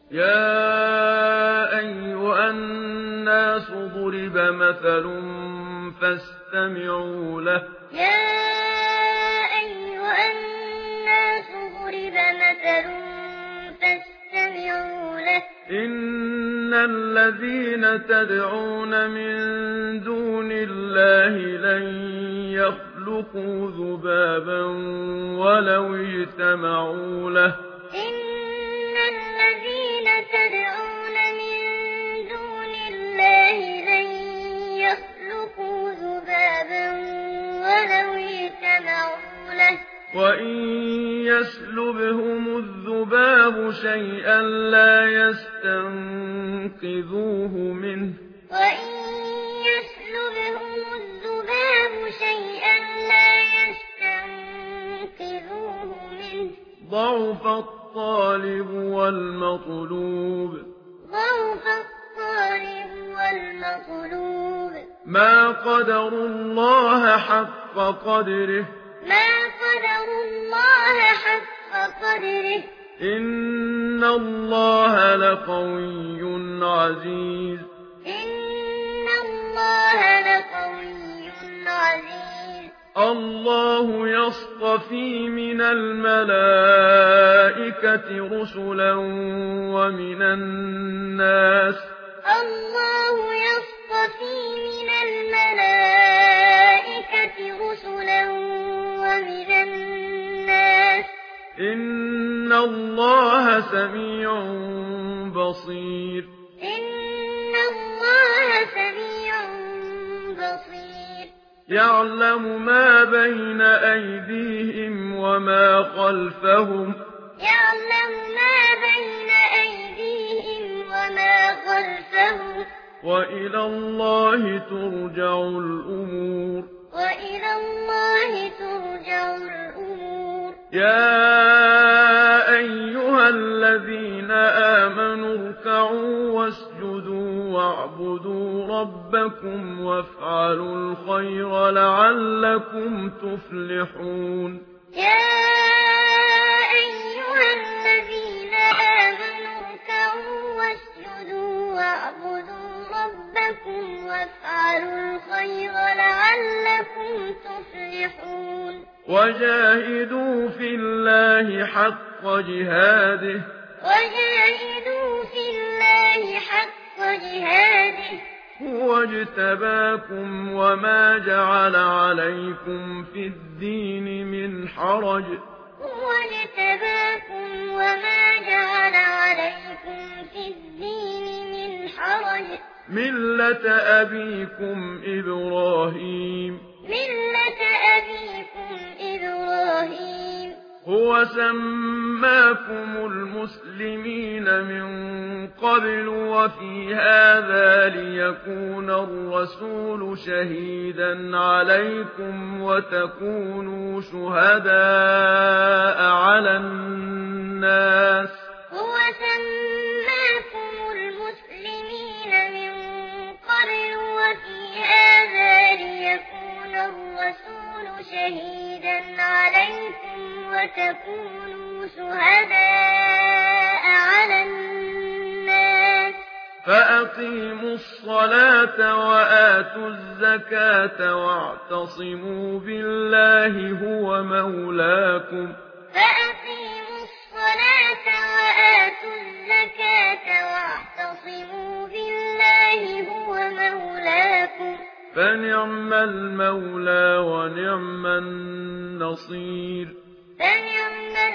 يا أيها الناس ضرب مثل فاستمعوا له. يا أيها الناس ضرب مثل فاستمعوا له. إن الذين تدعون من دون الله لن يخلقوا ذبابا ولو اجتمعوا له. إن الذين تدعون من دون الله لن يخلقوا ذبابا ولو اجتمعوا له. وإن يسلبهم الذباب شيئا لا يستنقذوه منه. وإن يسلبهم الذباب شيئا لا يستنقذوه منه. ضعف الطالب والمطلوب. ضعف الطالب والمطلوب. ما قدروا الله حق قدره. ما قدروا الله حق قدره. إن الله لقوي عزيز. إن الله لقوي عزيز. الله يصطفي من الملائكة رسلا ومن الناس. الله يصطفي من الملائكة رسلا ومن الناس. إن الله سميع بصير. إن الله سميع بصير. يعلم ما بين أيديهم وما خلفهم. يعلم ما بين أيديهم وما خلفهم. وإلى الله ترجع الأمور. وإلى الله ترجع الأمور. يا أيها الذين آمنوا اركعوا واسجدوا واعبدوا ربكم وافعلوا الخير لعلكم تفلحون. يا أيها الذين آمنوا اركعوا واسجدوا واعبدوا ربكم وافعلوا الخير لعلكم تفلحون. وجاهدوا في الله حق جهاده. وجاهدوا في الله حق جهاده. هو اجتباكم وما جعل عليكم في الدين من حرج. هو اجتباكم وما جعل عليكم في الدين من حرج. ملة أبيكم إبراهيم. ملة أبيكم إبراهيم. هو سماكم المسلمين من قبل وفي هذا ليكون الرسول شهيدا عليكم وتكونوا شهداء على الناس. هو سماكم المسلمين من قبل وفي هذا ليكون الرسول شهيدا عليكم وتكونوا شهداء على الناس. فأقيموا الصلاة وآتوا الزكاة واعتصموا بالله هو مولاكم. فأقيموا الصلاة وآتوا الزكاة واعتصموا بالله هو مولاكم. فنعم المولى ونعم النصير. فنعم